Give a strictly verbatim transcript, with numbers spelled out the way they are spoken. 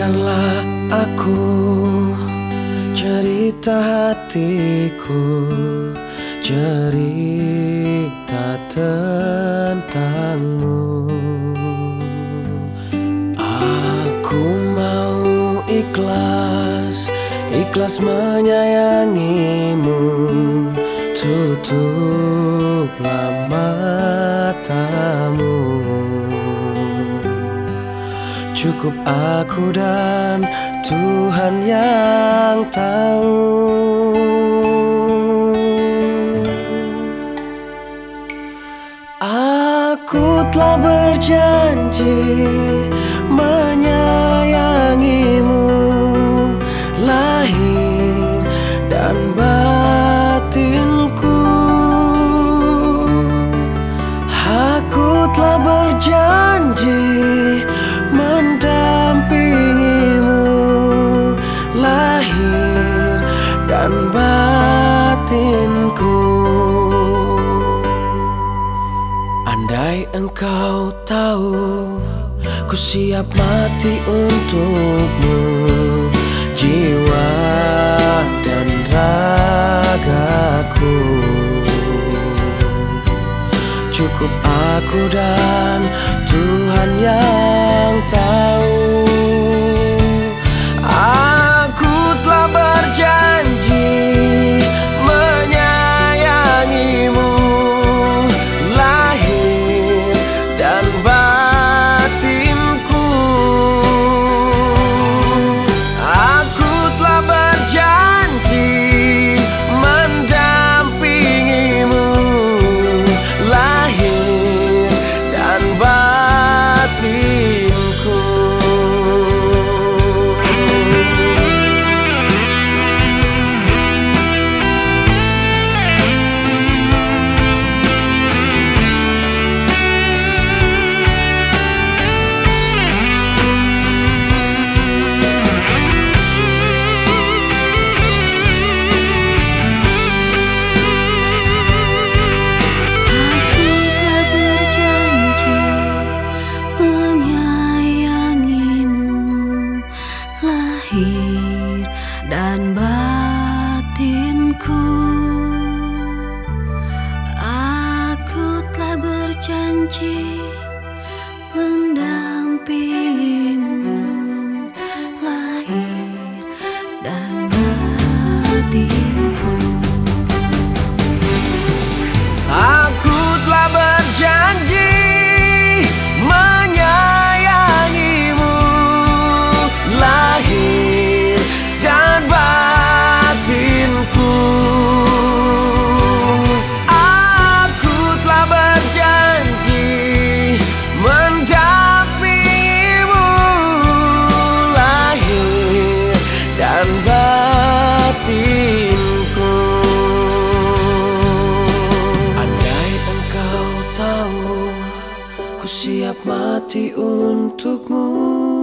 Dengarkanlah aku cerita hatiku, cerita tentangmu. Aku mau ikhlas, ikhlas menyayangimu. Tutuplah matamu. Cukup aku dan Tuhan yang tahu. Aku telah berjanji menyayangimu, lahir dan batinku. Aku telah berjanji mendampingimu, lahir dan batinku. Andai engkau tahu, ku siap mati untukmu, jiwa dan ragaku. Cukup aku dan Tuhan yang tahu. Aku telah berjanji menyayangimu, lahir dan batinku. Aku telah berjanji mendampingimu, lahir dan batinku. Dan batinku, aku telah berjanji mendampingimu, lahir dan batinku. Aku telah berjanji menyayangimu, lahir dan batinku. Aku telah berjanji mendampingimu, lahir dan batinku. Andai engkau tahu, ku siap mati untukmu.